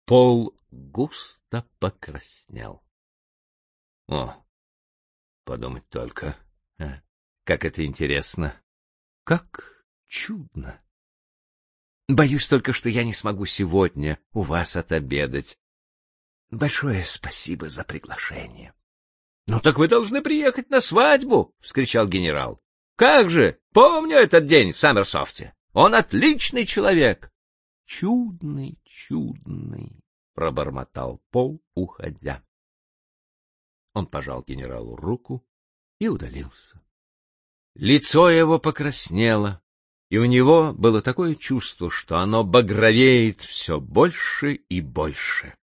Пол густо покраснел. О, подумать только, как это интересно, как чудно. Боюсь только, что я не смогу сегодня у вас отобедать. Большое спасибо за приглашение. — Ну так вы должны приехать на свадьбу! — вскричал генерал. — Как же! Помню этот день в Саммерсофте. Он отличный человек. — Чудный, чудный! — пробормотал Пол, уходя. Он пожал генералу руку и удалился. Лицо его покраснело, и у него было такое чувство, что оно багровеет все больше и больше.